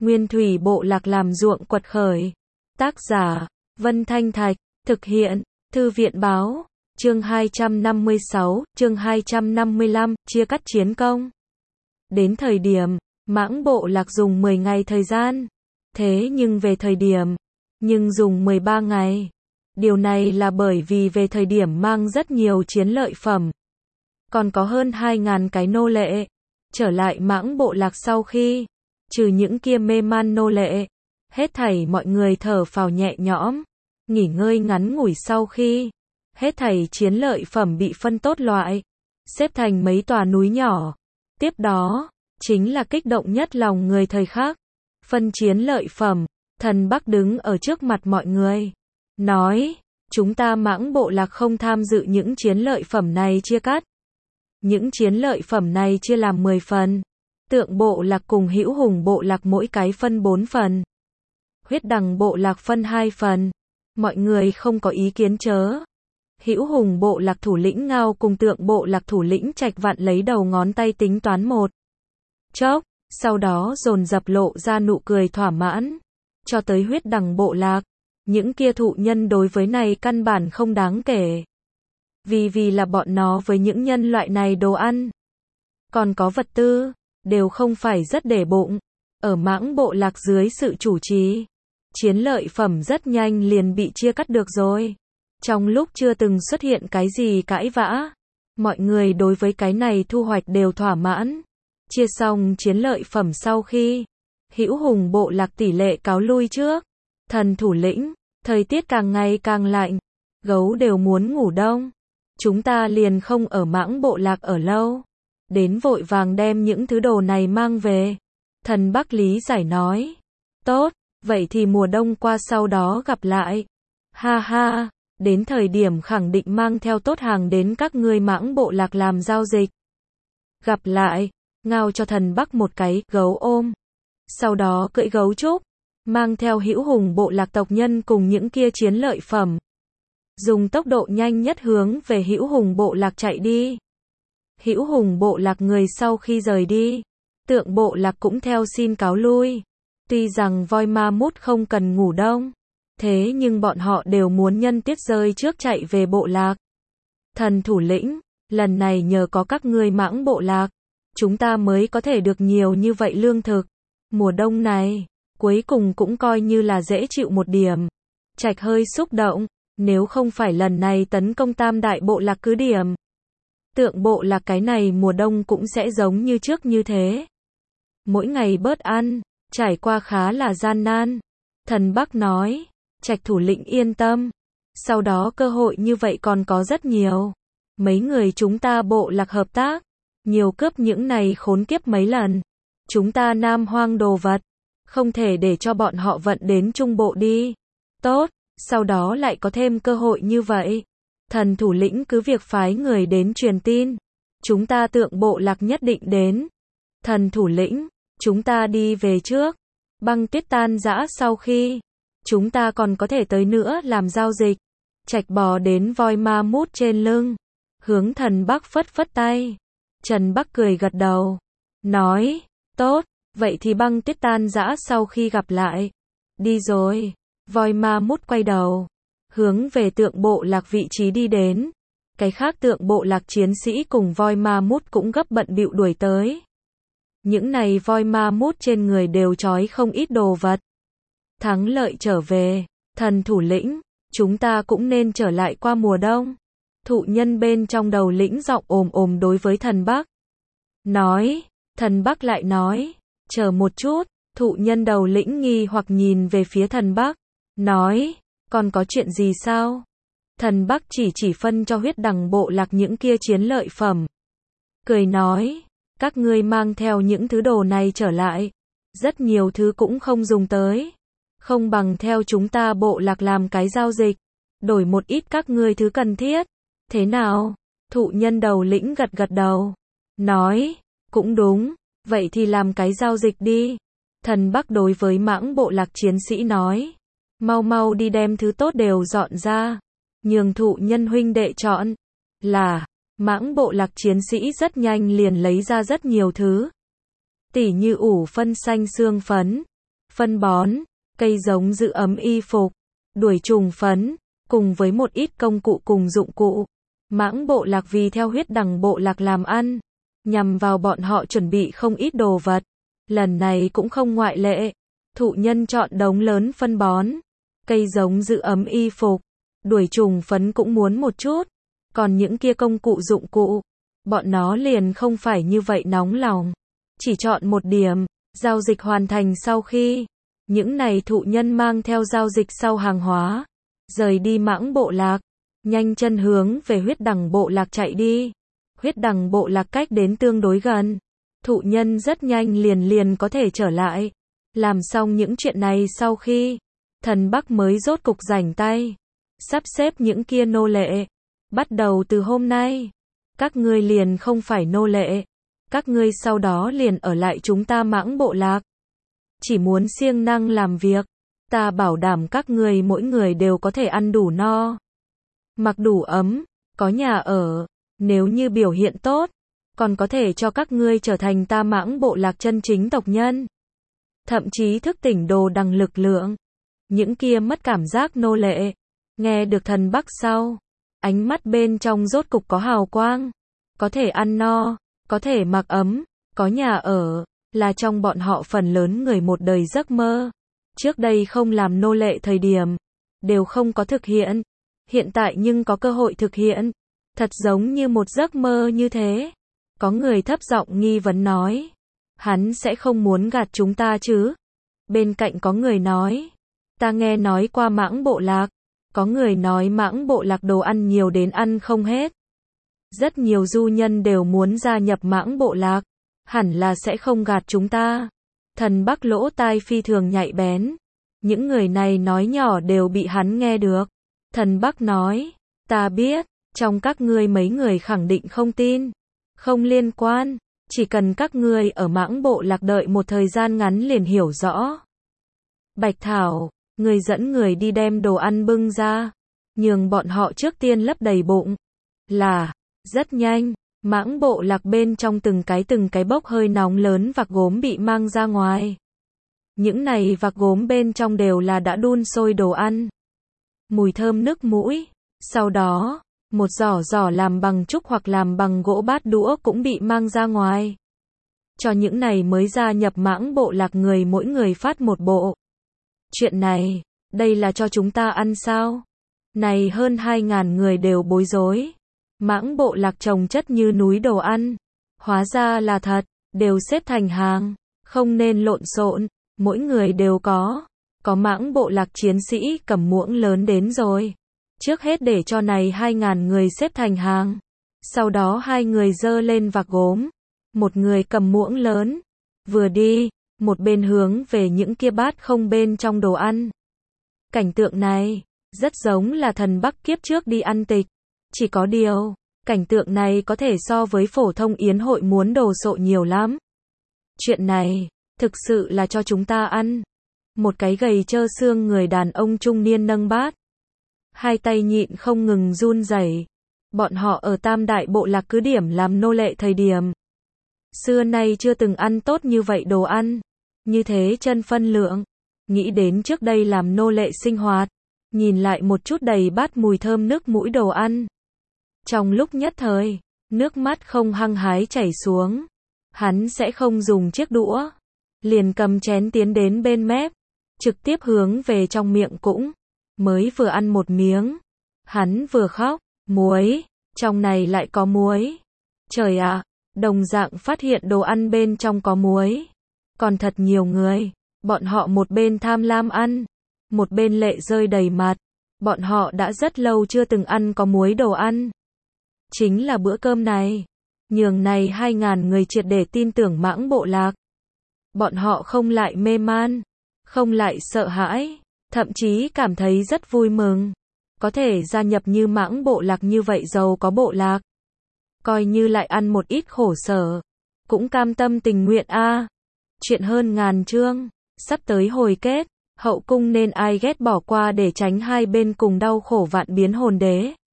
Nguyên thủy bộ lạc làm ruộng quật khởi. Tác giả, Vân Thanh Thạch, thực hiện, Thư viện báo, chương 256, chương 255, chia cắt chiến công. Đến thời điểm, Mãng bộ lạc dùng 10 ngày thời gian. Thế nhưng về thời điểm, dùng 13 ngày. Điều này là bởi vì về thời điểm mang rất nhiều chiến lợi phẩm. Còn có hơn 2.000 cái nô lệ. Trở lại Mãng bộ lạc sau khi, trừ những kia mê man nô lệ, hết thảy mọi người thở phào nhẹ nhõm, nghỉ ngơi ngắn ngủi sau khi, hết thảy chiến lợi phẩm bị phân tốt loại, xếp thành mấy tòa núi nhỏ. Tiếp đó, chính là kích động nhất lòng người thời khắc. Phân chiến lợi phẩm, Thần Bắc đứng ở trước mặt mọi người, nói, chúng ta Mãng bộ lạc không tham dự những chiến lợi phẩm này chia cắt. Những chiến lợi phẩm này chia làm 10 phần. Tượng bộ lạc cùng Hữu Hùng bộ lạc mỗi cái phân 4 phần. Huyết Đằng bộ lạc phân 2 phần. Mọi người không có ý kiến chớ. Hữu Hùng bộ lạc thủ lĩnh Ngao cùng Tượng bộ lạc thủ lĩnh Trạch Vạn lấy đầu ngón tay tính toán một chốc, sau đó dồn dập lộ ra nụ cười thỏa mãn. Cho tới Huyết Đằng bộ lạc, những kia thụ nhân đối với này căn bản không đáng kể. Vì là bọn nó với những nhân loại này đồ ăn, còn có vật tư, đều không phải rất để bụng. Ở Mãng bộ lạc dưới sự chủ trì, chiến lợi phẩm rất nhanh liền bị chia cắt được rồi. Trong lúc chưa từng xuất hiện cái gì cãi vã, mọi người đối với cái này thu hoạch đều thỏa mãn. Chia xong chiến lợi phẩm sau khi, Hữu Hùng bộ lạc tỷ lệ cáo lui trước. Thần thủ lĩnh, thời tiết càng ngày càng lạnh, gấu đều muốn ngủ đông. Chúng ta liền không ở Mãng bộ lạc ở lâu. Đến vội vàng đem những thứ đồ này mang về. Thần Bắc lý giải nói. Tốt, vậy thì mùa đông qua sau đó gặp lại. Ha ha, đến thời điểm khẳng định mang theo tốt hàng đến các ngươi Mãng bộ lạc làm giao dịch. Gặp lại, Ngao cho Thần Bắc một cái gấu ôm. Sau đó cưỡi gấu trúc, mang theo Hữu Hùng bộ lạc tộc nhân cùng những kia chiến lợi phẩm. Dùng tốc độ nhanh nhất hướng về Hữu Hùng bộ lạc chạy đi. Hữu Hùng bộ lạc người sau khi rời đi, Tượng bộ lạc cũng theo xin cáo lui. Tuy rằng voi ma mút không cần ngủ đông, thế nhưng bọn họ đều muốn nhân tiết rơi trước chạy về bộ lạc. Thần thủ lĩnh, lần này nhờ có các ngươi Mãng bộ lạc, chúng ta mới có thể được nhiều như vậy lương thực. Mùa đông này, cuối cùng cũng coi như là dễ chịu một điểm. Trạch hơi xúc động, nếu không phải lần này tấn công Tam đại bộ lạc cứ điểm, Tượng bộ lạc cái này mùa đông cũng sẽ giống như trước như thế. Mỗi ngày bớt ăn, trải qua khá là gian nan. Thần Bắc nói, Trạch thủ lĩnh yên tâm. Sau đó cơ hội như vậy còn có rất nhiều. Mấy người chúng ta bộ lạc hợp tác, nhiều cướp những này khốn kiếp mấy lần. Chúng ta Nam Hoang đồ vật, không thể để cho bọn họ vận đến Trung Bộ đi. Tốt, sau đó lại có thêm cơ hội như vậy. Thần thủ lĩnh cứ việc phái người đến truyền tin. Chúng ta Tượng bộ lạc nhất định đến. Thần thủ lĩnh, chúng ta đi về trước. Băng tuyết tan rã sau khi, chúng ta còn có thể tới nữa làm giao dịch. Trạch bò đến voi ma mút trên lưng, hướng Thần Bắc phất phất tay. Trần Bắc cười gật đầu, nói, tốt, vậy thì băng tuyết tan rã sau khi gặp lại. Đi rồi. Voi ma mút quay đầu, hướng về Tượng bộ lạc vị trí đi đến. Cái khác Tượng bộ lạc chiến sĩ cùng voi ma mút cũng gấp bận bịu đuổi tới. Những này voi ma mút trên người đều trói không ít đồ vật. Thắng lợi trở về, thần thủ lĩnh, chúng ta cũng nên trở lại qua mùa đông. Thụ nhân bên trong đầu lĩnh giọng ồm ồm đối với Thần Bắc. Nói, Thần Bắc lại nói, chờ một chút, thụ nhân đầu lĩnh nghi hoặc nhìn về phía Thần Bắc. Nói, còn có chuyện gì sao? Thần Bắc chỉ phân cho Huyết Đằng bộ lạc những kia chiến lợi phẩm. Cười nói, các ngươi mang theo những thứ đồ này trở lại. Rất nhiều thứ cũng không dùng tới. Không bằng theo chúng ta bộ lạc làm cái giao dịch. Đổi một ít các ngươi thứ cần thiết. Thế nào? Thụ nhân đầu lĩnh gật gật đầu. Nói, cũng đúng. Vậy thì làm cái giao dịch đi. Thần Bắc đối với Mãng bộ lạc chiến sĩ nói. Mau mau đi đem thứ tốt đều dọn ra. Nhường thụ nhân huynh đệ chọn. Là, Mãng bộ lạc chiến sĩ rất nhanh liền lấy ra rất nhiều thứ. Tỉ như ủ phân xanh xương phấn, phân bón, cây giống giữ ấm y phục, đuổi trùng phấn, cùng với một ít công cụ cùng dụng cụ. Mãng bộ lạc vì theo huyết đằng bộ lạc làm ăn, nhằm vào bọn họ chuẩn bị không ít đồ vật. Lần này cũng không ngoại lệ. Thụ nhân chọn đống lớn phân bón, cây giống giữ ấm y phục, đuổi trùng phấn cũng muốn một chút. Còn những kia công cụ dụng cụ, bọn nó liền không phải như vậy nóng lòng. Chỉ chọn một điểm, giao dịch hoàn thành sau khi, những này thụ nhân mang theo giao dịch sau hàng hóa, rời đi mãng bộ lạc, nhanh chân hướng về huyết đằng bộ lạc chạy đi. Huyết đằng bộ lạc cách đến tương đối gần, thụ nhân rất nhanh liền có thể trở lại. Làm xong những chuyện này sau khi, thần Bắc mới rốt cục rảnh tay, sắp xếp những kia nô lệ. Bắt đầu từ hôm nay, các ngươi liền không phải nô lệ, các ngươi sau đó liền ở lại chúng ta mãng bộ lạc. Chỉ muốn siêng năng làm việc, ta bảo đảm các ngươi mỗi người đều có thể ăn đủ no, mặc đủ ấm, có nhà ở, nếu như biểu hiện tốt, còn có thể cho các ngươi trở thành ta mãng bộ lạc chân chính tộc nhân. Thậm chí thức tỉnh đồ đằng lực lượng. Những kia mất cảm giác nô lệ, nghe được thần Bắc sau, ánh mắt bên trong rốt cục có hào quang, có thể ăn no, có thể mặc ấm, có nhà ở, là trong bọn họ phần lớn người một đời giấc mơ. Trước đây không làm nô lệ thời điểm, đều không có thực hiện, hiện tại nhưng có cơ hội thực hiện, thật giống như một giấc mơ như thế. Có người thấp giọng nghi vấn nói, hắn sẽ không muốn gạt chúng ta chứ? Bên cạnh có người nói, ta nghe nói qua mãng bộ lạc, có người nói mãng bộ lạc đồ ăn nhiều đến ăn không hết. Rất nhiều du nhân đều muốn gia nhập mãng bộ lạc, hẳn là sẽ không gạt chúng ta. Thần Bắc lỗ tai phi thường nhạy bén, những người này nói nhỏ đều bị hắn nghe được. Thần Bắc nói, ta biết, trong các ngươi mấy người khẳng định không tin, không liên quan, chỉ cần các ngươi ở mãng bộ lạc đợi một thời gian ngắn liền hiểu rõ. Bạch Thảo, người dẫn người đi đem đồ ăn bưng ra, nhường bọn họ trước tiên lấp đầy bụng. Là, rất nhanh, mãng bộ lạc bên trong từng cái bốc hơi nóng lớn vạc gốm bị mang ra ngoài. Những này vạc gốm bên trong đều là đã đun sôi đồ ăn. Mùi thơm nức mũi. Sau đó, một giỏ làm bằng trúc hoặc làm bằng gỗ bát đũa cũng bị mang ra ngoài. Cho những này mới gia nhập mãng bộ lạc người mỗi người phát một bộ. Chuyện này, đây là cho chúng ta ăn sao? Này hơn 2.000 người đều bối rối. Mãng bộ lạc trồng chất như núi đồ ăn. Hóa ra là thật, đều xếp thành hàng, không nên lộn xộn, mỗi người đều có. Có mãng bộ lạc chiến sĩ cầm muỗng lớn đến rồi. Trước hết để cho này 2.000 người xếp thành hàng. Sau đó 2 người dơ lên vạc gốm. Một người cầm muỗng lớn. Vừa đi, một bên hướng về những kia bát không bên trong đồ ăn. Cảnh tượng này, rất giống là thần Bắc kiếp trước đi ăn tịch. Chỉ có điều, cảnh tượng này có thể so với phổ thông yến hội muốn đồ sộ nhiều lắm. Chuyện này, thực sự là cho chúng ta ăn. Một cái gầy trơ xương người đàn ông trung niên nâng bát. Hai tay nhịn không ngừng run rẩy. Bọn họ ở Tam Đại bộ lạc cứ điểm làm nô lệ thời điểm. Xưa nay chưa từng ăn tốt như vậy đồ ăn. Như thế chân phân lượng. Nghĩ đến trước đây làm nô lệ sinh hoạt. Nhìn lại một chút đầy bát mùi thơm nước mũi đồ ăn. Trong lúc nhất thời, nước mắt không hăng hái chảy xuống. Hắn sẽ không dùng chiếc đũa. Liền cầm chén tiến đến bên mép. Trực tiếp hướng về trong miệng cũng. Mới vừa ăn một miếng. Hắn vừa khóc. Muối. Trong này lại có muối. Trời ạ, đồng dạng phát hiện đồ ăn bên trong có muối. Còn thật nhiều người. Bọn họ một bên tham lam ăn. Một bên lệ rơi đầy mặt. Bọn họ đã rất lâu chưa từng ăn có muối đồ ăn. Chính là bữa cơm này. Nhường này 2.000 người triệt để tin tưởng mãng bộ lạc. Bọn họ không lại mê man. Không lại sợ hãi. Thậm chí cảm thấy rất vui mừng. Có thể gia nhập như mãng bộ lạc như vậy giàu có bộ lạc. Coi như lại ăn một ít khổ sở. Cũng cam tâm tình nguyện a. Chuyện hơn ngàn chương. Sắp tới hồi kết. Hậu cung nên ai ghét bỏ qua để tránh hai bên cùng đau khổ vạn biến hồn đế.